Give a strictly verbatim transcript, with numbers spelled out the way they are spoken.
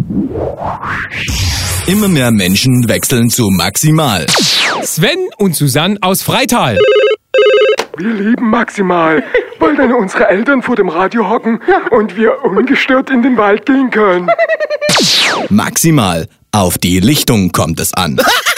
Immer mehr Menschen wechseln zu Maximal. Sven und Susanne aus Freital. Wir lieben Maximal, weil dann unsere Eltern vor dem Radio hocken und wir ungestört in den Wald gehen können. Maximal, auf die Lichtung kommt es an.